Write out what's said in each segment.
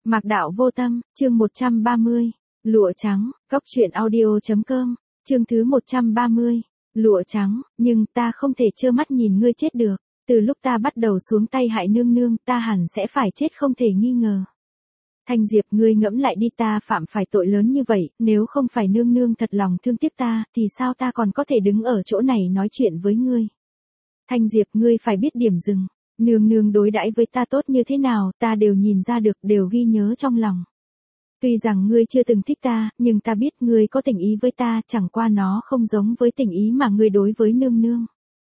Mạc Đạo Vô Tâm, chương 130. Lụa trắng, Cóc truyện audio.com, chương thứ 130. Lụa trắng, nhưng ta không thể trơ mắt nhìn ngươi chết được. Từ lúc ta bắt đầu xuống tay hại nương nương, ta hẳn sẽ phải chết không thể nghi ngờ. Thanh Diệp, ngươi ngẫm lại đi, ta phạm phải tội lớn như vậy, nếu không phải nương nương thật lòng thương tiếc ta, thì sao ta còn có thể đứng ở chỗ này nói chuyện với ngươi? Thanh Diệp, ngươi phải biết điểm dừng. Nương nương đối đãi với ta tốt như thế nào, ta đều nhìn ra được, đều ghi nhớ trong lòng. Tuy rằng ngươi chưa từng thích ta, nhưng ta biết ngươi có tình ý với ta, chẳng qua nó không giống với tình ý mà ngươi đối với nương nương.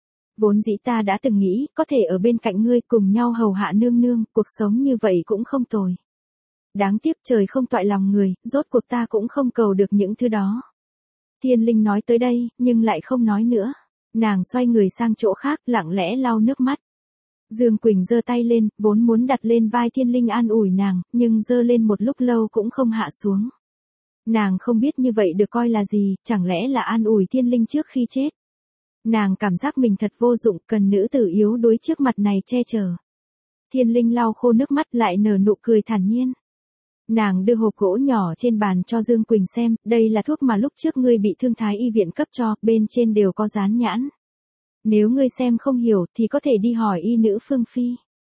Vốn dĩ ta đã từng nghĩ, có thể ở bên cạnh ngươi cùng nhau hầu hạ nương nương, cuộc sống như vậy cũng không tồi. Đáng tiếc trời không toại lòng người, rốt cuộc ta cũng không cầu được những thứ đó. Thiên Linh nói tới đây, nhưng lại không nói nữa. Nàng xoay người sang chỗ khác, lặng lẽ lau nước mắt. Dương Quỳnh giơ tay lên, vốn muốn đặt lên vai Thiên Linh an ủi nàng, nhưng giơ lên một lúc lâu cũng không hạ xuống. Nàng không biết như vậy được coi là gì, chẳng lẽ là an ủi Thiên Linh trước khi chết. Nàng cảm giác mình thật vô dụng, cần nữ tử yếu đuối trước mặt này che chở. Thiên Linh lau khô nước mắt lại nở nụ cười thản nhiên. Nàng đưa hộp gỗ nhỏ trên bàn cho Dương Quỳnh xem, đây là thuốc mà lúc trước ngươi bị thương thái y viện cấp cho, bên trên đều có dán nhãn. Nếu ngươi xem không hiểu thì có thể đi hỏi y nữ Phương Phi.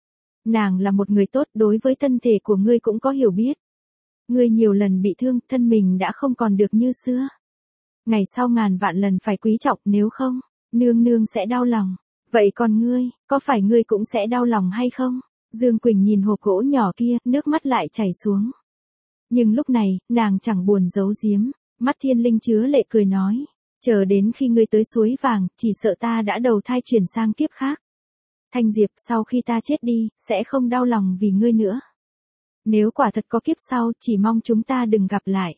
Nàng là một người tốt, đối với thân thể của ngươi cũng có hiểu biết. Ngươi nhiều lần bị thương, thân mình đã không còn được như xưa. Ngày sau ngàn vạn lần phải quý trọng, nếu không, nương nương sẽ đau lòng. Vậy còn ngươi, có phải ngươi cũng sẽ đau lòng hay không? Dương Quỳnh nhìn hộp gỗ nhỏ kia, nước mắt lại chảy xuống. Nhưng lúc này, nàng chẳng buồn giấu giếm, mắt Thiên Linh chứa lệ cười nói. Chờ đến khi ngươi tới suối vàng, chỉ sợ ta đã đầu thai chuyển sang kiếp khác. Thanh Diệp, sau khi ta chết đi, sẽ không đau lòng vì ngươi nữa. Nếu quả thật có kiếp sau, chỉ mong chúng ta đừng gặp lại.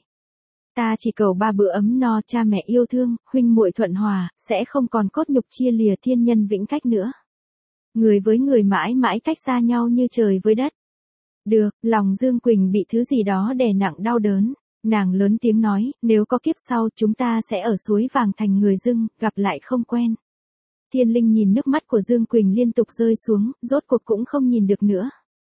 Ta chỉ cầu 3 bữa ấm no, cha mẹ yêu thương, huynh muội thuận hòa, sẽ không còn cốt nhục chia lìa, thiên nhân vĩnh cách nữa. Người với người mãi mãi cách xa nhau như trời với đất. Được, lòng Dương Quỳnh bị thứ gì đó đè nặng đau đớn. Nàng lớn tiếng nói, nếu có kiếp sau chúng ta sẽ ở suối vàng thành người dưng, gặp lại không quen. Thiên Linh nhìn nước mắt của Dương Quỳnh liên tục rơi xuống, rốt cuộc cũng không nhìn được nữa.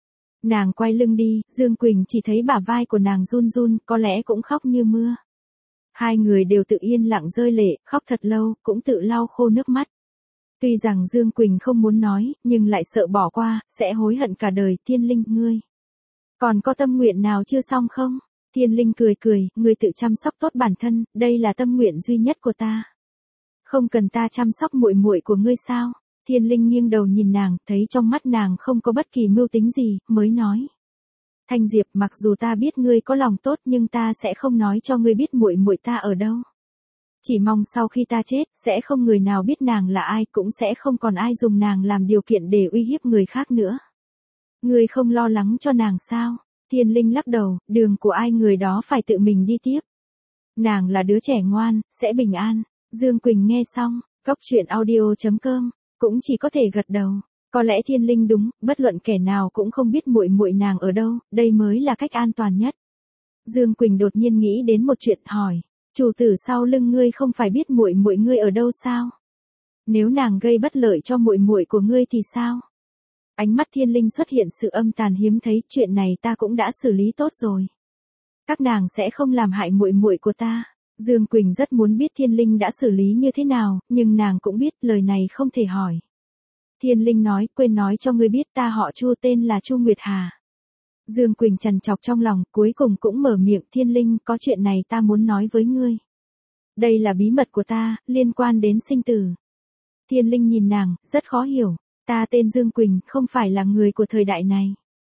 Nàng quay lưng đi, Dương Quỳnh chỉ thấy bả vai của nàng run run, có lẽ cũng khóc như mưa. Hai người đều tự yên lặng rơi lệ, khóc thật lâu, cũng tự lau khô nước mắt. Tuy rằng Dương Quỳnh không muốn nói, nhưng lại sợ bỏ qua, sẽ hối hận cả đời. Thiên Linh, ngươi còn có tâm nguyện nào chưa xong không? Thiên Linh cười cười, ngươi tự chăm sóc tốt bản thân, đây là tâm nguyện duy nhất của ta. Không cần ta chăm sóc muội muội của ngươi sao? Thiên Linh nghiêng đầu nhìn nàng, thấy trong mắt nàng không có bất kỳ mưu tính gì, mới nói. Thanh Diệp, mặc dù ta biết ngươi có lòng tốt nhưng ta sẽ không nói cho ngươi biết muội muội ta ở đâu. Chỉ mong sau khi ta chết, sẽ không người nào biết nàng là ai, cũng sẽ không còn ai dùng nàng làm điều kiện để uy hiếp người khác nữa. Ngươi không lo lắng cho nàng sao? Thiên Linh lắc đầu, đường của ai người đó phải tự mình đi tiếp. Nàng là đứa trẻ ngoan, sẽ bình an. Dương Quỳnh nghe xong, Cóc truyện audio.com, cũng chỉ có thể gật đầu. Có lẽ Thiên Linh đúng, bất luận kẻ nào cũng không biết muội muội nàng ở đâu, đây mới là cách an toàn nhất. Dương Quỳnh đột nhiên nghĩ đến một chuyện, hỏi, chủ tử sau lưng ngươi không phải biết muội muội ngươi ở đâu sao? Nếu nàng gây bất lợi cho muội muội của ngươi thì sao? Ánh mắt Thiên Linh xuất hiện sự âm tàn hiếm thấy, chuyện này ta cũng đã xử lý tốt rồi. Các nàng sẽ không làm hại muội muội của ta. Dương Quỳnh rất muốn biết Thiên Linh đã xử lý như thế nào, nhưng nàng cũng biết lời này không thể hỏi. Thiên Linh nói, quên nói cho ngươi biết ta họ Chu, tên là Chu Nguyệt Hà. Dương Quỳnh trằn trọc trong lòng, cuối cùng cũng mở miệng, Thiên Linh, có chuyện này ta muốn nói với ngươi. Đây là bí mật của ta, liên quan đến sinh tử. Thiên Linh nhìn nàng, rất khó hiểu. Ta tên Dương Quỳnh, không phải là người của thời đại này.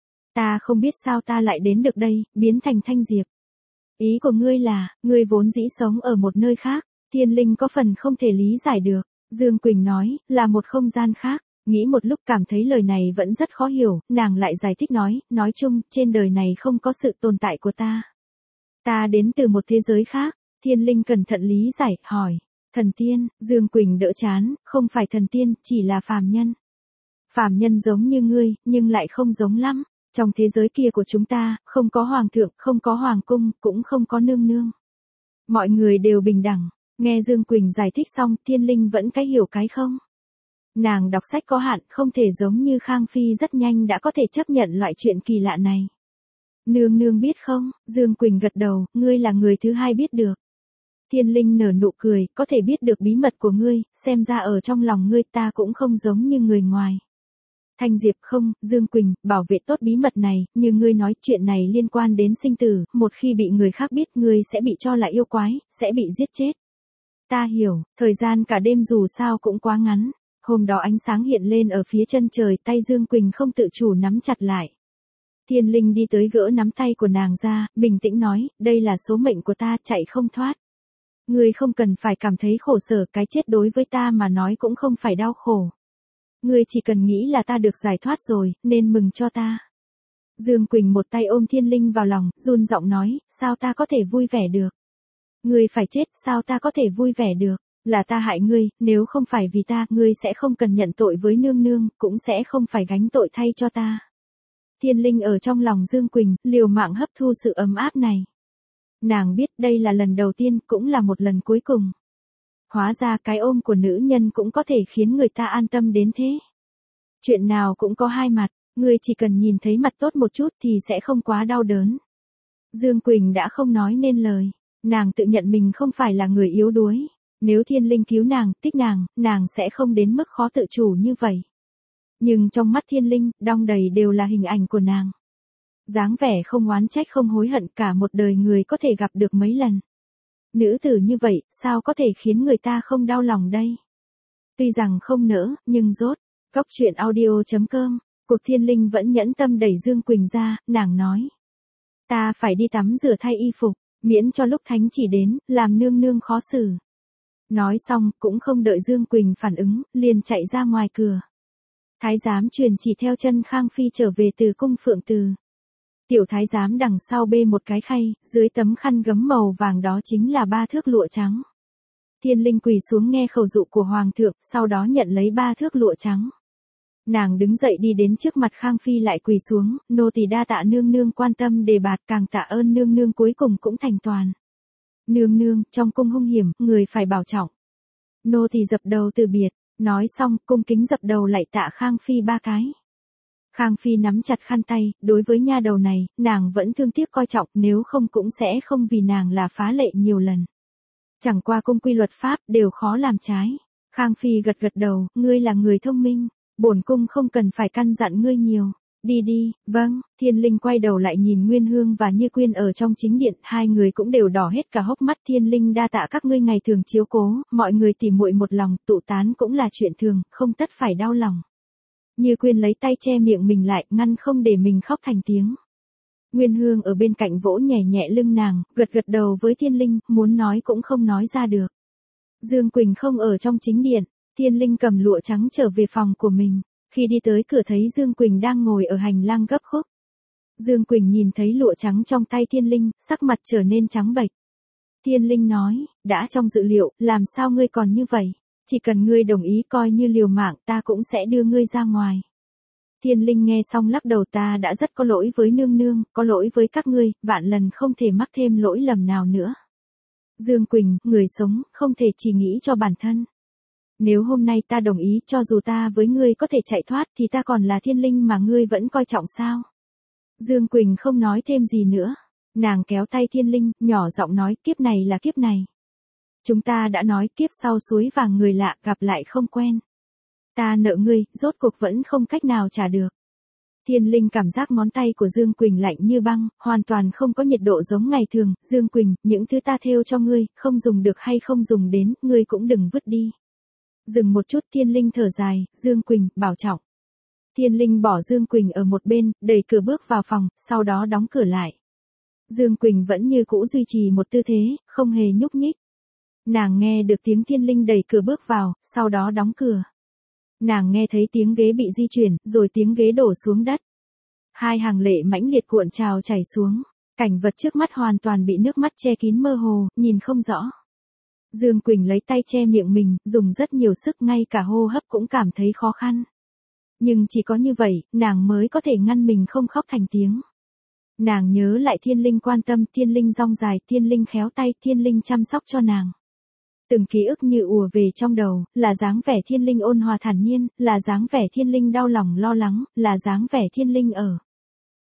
Ta không biết sao ta lại đến được đây, biến thành Thanh Diệp. Ý của ngươi là, ngươi vốn dĩ sống ở một nơi khác. Thiên Linh có phần không thể lý giải được. Dương Quỳnh nói, là một không gian khác. Nghĩ một lúc cảm thấy lời này vẫn rất khó hiểu, nàng lại giải thích nói chung, trên đời này không có sự tồn tại của ta. Ta đến từ một thế giới khác. Thiên Linh cẩn thận lý giải, hỏi, thần tiên? Dương Quỳnh đỡ chán, không phải thần tiên, chỉ là phàm nhân. Phàm nhân giống như ngươi, nhưng lại không giống lắm. Trong thế giới kia của chúng ta, không có hoàng thượng, không có hoàng cung, cũng không có nương nương. Mọi người đều bình đẳng. Nghe Dương Quỳnh giải thích xong, Thiên Linh vẫn cái hiểu cái không. Nàng đọc sách có hạn, không thể giống như Khang Phi rất nhanh đã có thể chấp nhận loại chuyện kỳ lạ này. Nương nương biết không? Dương Quỳnh gật đầu, ngươi là người thứ hai biết được. Thiên Linh nở nụ cười, có thể biết được bí mật của ngươi, xem ra ở trong lòng ngươi ta cũng không giống như người ngoài. Thanh Diệp không, Dương Quỳnh, bảo vệ tốt bí mật này, như ngươi nói chuyện này liên quan đến sinh tử, một khi bị người khác biết ngươi sẽ bị cho là yêu quái, sẽ bị giết chết. Ta hiểu, thời gian cả đêm dù sao cũng quá ngắn. Hôm đó ánh sáng hiện lên ở phía chân trời, tay Dương Quỳnh không tự chủ nắm chặt lại. Thiên Linh đi tới gỡ nắm tay của nàng ra, bình tĩnh nói, đây là số mệnh của ta, chạy không thoát. Ngươi không cần phải cảm thấy khổ sở, cái chết đối với ta mà nói cũng không phải đau khổ. Ngươi chỉ cần nghĩ là ta được giải thoát rồi, nên mừng cho ta. Dương Quỳnh một tay ôm Thiên Linh vào lòng, run giọng nói, sao ta có thể vui vẻ được? Ngươi phải chết, sao ta có thể vui vẻ được? Là ta hại ngươi, nếu không phải vì ta, ngươi sẽ không cần nhận tội với nương nương, cũng sẽ không phải gánh tội thay cho ta. Thiên Linh ở trong lòng Dương Quỳnh, liều mạng hấp thu sự ấm áp này. Nàng biết đây là lần đầu tiên, cũng là một lần cuối cùng. Hóa ra cái ôm của nữ nhân cũng có thể khiến người ta an tâm đến thế. Chuyện nào cũng có hai mặt, ngươi chỉ cần nhìn thấy mặt tốt một chút thì sẽ không quá đau đớn. Dương Quỳnh đã không nói nên lời, nàng tự nhận mình không phải là người yếu đuối. Nếu Thiên Linh cứu nàng, thích nàng sẽ không đến mức khó tự chủ như vậy. Nhưng trong mắt Thiên Linh, đong đầy đều là hình ảnh của nàng. Dáng vẻ không oán trách không hối hận, cả một đời người có thể gặp được mấy lần. Nữ tử như vậy, sao có thể khiến người ta không đau lòng đây? Tuy rằng không nỡ, nhưng rốt. Góc truyện audio.com, cuộc Thiên Linh vẫn nhẫn tâm đẩy Dương Quỳnh ra, nàng nói. Ta phải đi tắm rửa thay y phục, miễn cho lúc thánh chỉ đến, làm nương nương khó xử. Nói xong, cũng không đợi Dương Quỳnh phản ứng, liền chạy ra ngoài cửa. Thái giám truyền chỉ theo chân Khang Phi trở về từ cung Phượng Từ. Tiểu thái giám đằng sau bê một cái khay, dưới tấm khăn gấm màu vàng đó chính là 3 thước lụa trắng. Thiên Linh quỳ xuống nghe khẩu dụ của Hoàng thượng, sau đó nhận lấy 3 thước lụa trắng. Nàng đứng dậy đi đến trước mặt Khang Phi lại quỳ xuống, nô tỳ đa tạ nương nương quan tâm đề bạt, càng tạ ơn nương nương cuối cùng cũng thành toàn. Nương nương, trong cung hung hiểm, người phải bảo trọng. Nô tỳ dập đầu từ biệt, nói xong, cung kính dập đầu lạy tạ Khang Phi 3 cái. Khang Phi nắm chặt khăn tay, đối với nha đầu này, nàng vẫn thương tiếc coi trọng, nếu không cũng sẽ không vì nàng là phá lệ nhiều lần. Chẳng qua cung quy luật pháp, đều khó làm trái. Khang Phi gật gật đầu, ngươi là người thông minh, bổn cung không cần phải căn dặn ngươi nhiều. Đi đi, vâng. Thiên Linh quay đầu lại nhìn Nguyên Hương và Như Quyên ở trong chính điện, hai người cũng đều đỏ hết cả hốc mắt. Thiên Linh đa tạ các ngươi ngày thường chiếu cố, mọi người tỉ muội một lòng, tụ tán cũng là chuyện thường, không tất phải đau lòng. Như Quyên lấy tay che miệng mình lại, ngăn không để mình khóc thành tiếng. Nguyên Hương ở bên cạnh vỗ nhẹ nhẹ lưng nàng, gật gật đầu với Thiên Linh, muốn nói cũng không nói ra được. Dương Quỳnh không ở trong chính điện, Thiên Linh cầm lụa trắng trở về phòng của mình. Khi đi tới cửa thấy Dương Quỳnh đang ngồi ở hành lang gấp khúc. Dương Quỳnh nhìn thấy lụa trắng trong tay Thiên Linh, sắc mặt trở nên trắng bệch. Thiên Linh nói, đã trong dự liệu, làm sao ngươi còn như vậy? Chỉ cần ngươi đồng ý coi như liều mạng, ta cũng sẽ đưa ngươi ra ngoài. Thiên Linh nghe xong lắc đầu, ta đã rất có lỗi với nương nương, có lỗi với các ngươi, vạn lần không thể mắc thêm lỗi lầm nào nữa. Dương Quỳnh, người sống, không thể chỉ nghĩ cho bản thân. Nếu hôm nay ta đồng ý, cho dù ta với ngươi có thể chạy thoát thì ta còn là Thiên Linh mà ngươi vẫn coi trọng sao? Dương Quỳnh không nói thêm gì nữa. Nàng kéo tay Thiên Linh, nhỏ giọng nói, kiếp này là kiếp này. Chúng ta đã nói kiếp sau suối vàng người lạ, gặp lại không quen. Ta nợ ngươi, rốt cuộc vẫn không cách nào trả được. Thiên Linh cảm giác ngón tay của Dương Quỳnh lạnh như băng, hoàn toàn không có nhiệt độ giống ngày thường. Dương Quỳnh, những thứ ta thêu cho ngươi, không dùng được hay không dùng đến, ngươi cũng đừng vứt đi. Dừng một chút, Thiên Linh thở dài, Dương Quỳnh, bảo trọng. Thiên Linh bỏ Dương Quỳnh ở một bên, đẩy cửa bước vào phòng, sau đó đóng cửa lại. Dương Quỳnh vẫn như cũ duy trì một tư thế, không hề nhúc nhích. Nàng nghe được tiếng Thiên Linh đẩy cửa bước vào, sau đó đóng cửa. Nàng nghe thấy tiếng ghế bị di chuyển, rồi tiếng ghế đổ xuống đất. Hai hàng lệ mãnh liệt cuộn trào chảy xuống. Cảnh vật trước mắt hoàn toàn bị nước mắt che kín mơ hồ, nhìn không rõ. Dương Quỳnh lấy tay che miệng mình, dùng rất nhiều sức, ngay cả hô hấp cũng cảm thấy khó khăn. Nhưng chỉ có như vậy, nàng mới có thể ngăn mình không khóc thành tiếng. Nàng nhớ lại Thiên Linh quan tâm, Thiên Linh dong dài, Thiên Linh khéo tay, Thiên Linh chăm sóc cho nàng. Từng ký ức như ùa về trong đầu, là dáng vẻ Thiên Linh ôn hòa thản nhiên, là dáng vẻ Thiên Linh đau lòng lo lắng, là dáng vẻ Thiên Linh ở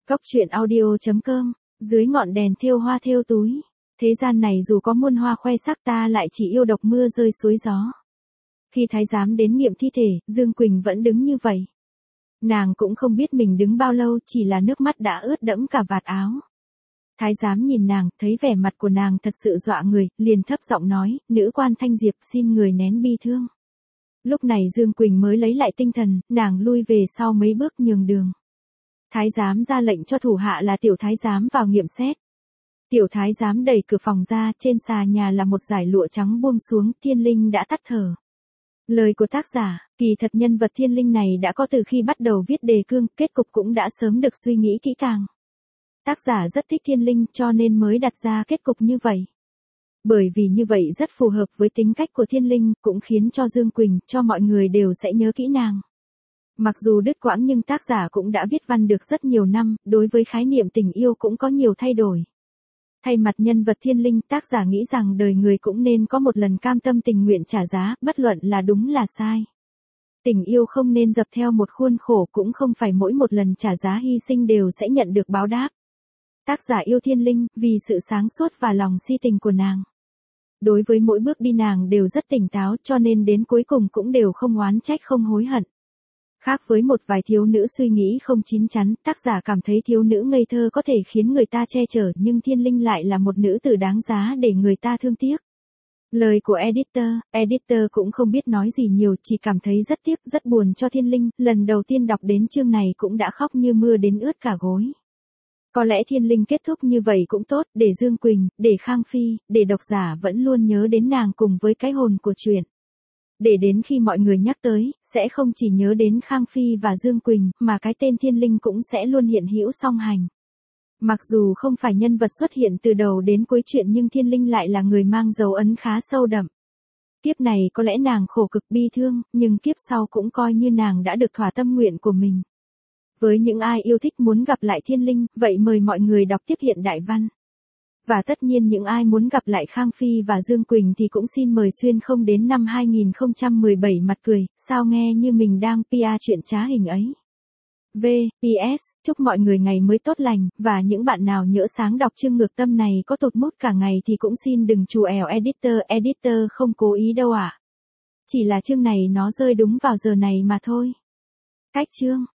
Cóc truyện audio.com, dưới ngọn đèn thêu hoa thêu túi. Thế gian này dù có muôn hoa khoe sắc ta lại chỉ yêu độc mưa rơi suối gió. Khi thái giám đến nghiệm thi thể, Dương Quỳnh vẫn đứng như vậy. Nàng cũng không biết mình đứng bao lâu, chỉ là nước mắt đã ướt đẫm cả vạt áo. Thái giám nhìn nàng, thấy vẻ mặt của nàng thật sự dọa người, liền thấp giọng nói, nữ quan Thanh Diệp xin người nén bi thương. Lúc này Dương Quỳnh mới lấy lại tinh thần, nàng lui về sau mấy bước nhường đường. Thái giám ra lệnh cho thủ hạ là tiểu thái giám vào nghiệm xét. Tiểu thái giám đẩy cửa phòng ra, trên xà nhà là một dải lụa trắng buông xuống, Thiên Linh đã tắt thở. Lời của tác giả, kỳ thật nhân vật Thiên Linh này đã có từ khi bắt đầu viết đề cương, kết cục cũng đã sớm được suy nghĩ kỹ càng. Tác giả rất thích Thiên Linh cho nên mới đặt ra kết cục như vậy. Bởi vì như vậy rất phù hợp với tính cách của Thiên Linh, cũng khiến cho Dương Quỳnh, cho mọi người đều sẽ nhớ kỹ nàng. Mặc dù đứt quãng nhưng tác giả cũng đã viết văn được rất nhiều năm, đối với khái niệm tình yêu cũng có nhiều thay đổi. Thay mặt nhân vật Thiên Linh, tác giả nghĩ rằng đời người cũng nên có một lần cam tâm tình nguyện trả giá, bất luận là đúng là sai. Tình yêu không nên dập theo một khuôn khổ, cũng không phải mỗi một lần trả giá hy sinh đều sẽ nhận được báo đáp. Tác giả yêu Thiên Linh, vì sự sáng suốt và lòng si tình của nàng. Đối với mỗi bước đi nàng đều rất tỉnh táo, cho nên đến cuối cùng cũng đều không oán trách không hối hận. Khác với một vài thiếu nữ suy nghĩ không chín chắn, tác giả cảm thấy thiếu nữ ngây thơ có thể khiến người ta che chở, nhưng Thiên Linh lại là một nữ tử đáng giá để người ta thương tiếc. Lời của editor cũng không biết nói gì nhiều, chỉ cảm thấy rất tiếc, rất buồn cho Thiên Linh, lần đầu tiên đọc đến chương này cũng đã khóc như mưa đến ướt cả gối. Có lẽ Thiên Linh kết thúc như vậy cũng tốt, để Dương Quỳnh, để Khang Phi, để độc giả vẫn luôn nhớ đến nàng cùng với cái hồn của truyện. Để đến khi mọi người nhắc tới, sẽ không chỉ nhớ đến Khang Phi và Dương Quỳnh, mà cái tên Thiên Linh cũng sẽ luôn hiện hữu song hành. Mặc dù không phải nhân vật xuất hiện từ đầu đến cuối truyện nhưng Thiên Linh lại là người mang dấu ấn khá sâu đậm. Kiếp này có lẽ nàng khổ cực bi thương, nhưng kiếp sau cũng coi như nàng đã được thỏa tâm nguyện của mình. Với những ai yêu thích muốn gặp lại Thiên Linh, vậy mời mọi người đọc tiếp hiện đại văn. Và tất nhiên những ai muốn gặp lại Khang Phi và Dương Quỳnh thì cũng xin mời xuyên không đến năm 2017 mặt cười, sao nghe như mình đang PR chuyện trá hình ấy. V.P.S. Chúc mọi người ngày mới tốt lành, và những bạn nào nhỡ sáng đọc chương ngược tâm này có tụt mood cả ngày thì cũng xin đừng trù ẻo editor không cố ý đâu ạ. Chỉ là chương này nó rơi đúng vào giờ này mà thôi. Cách chương.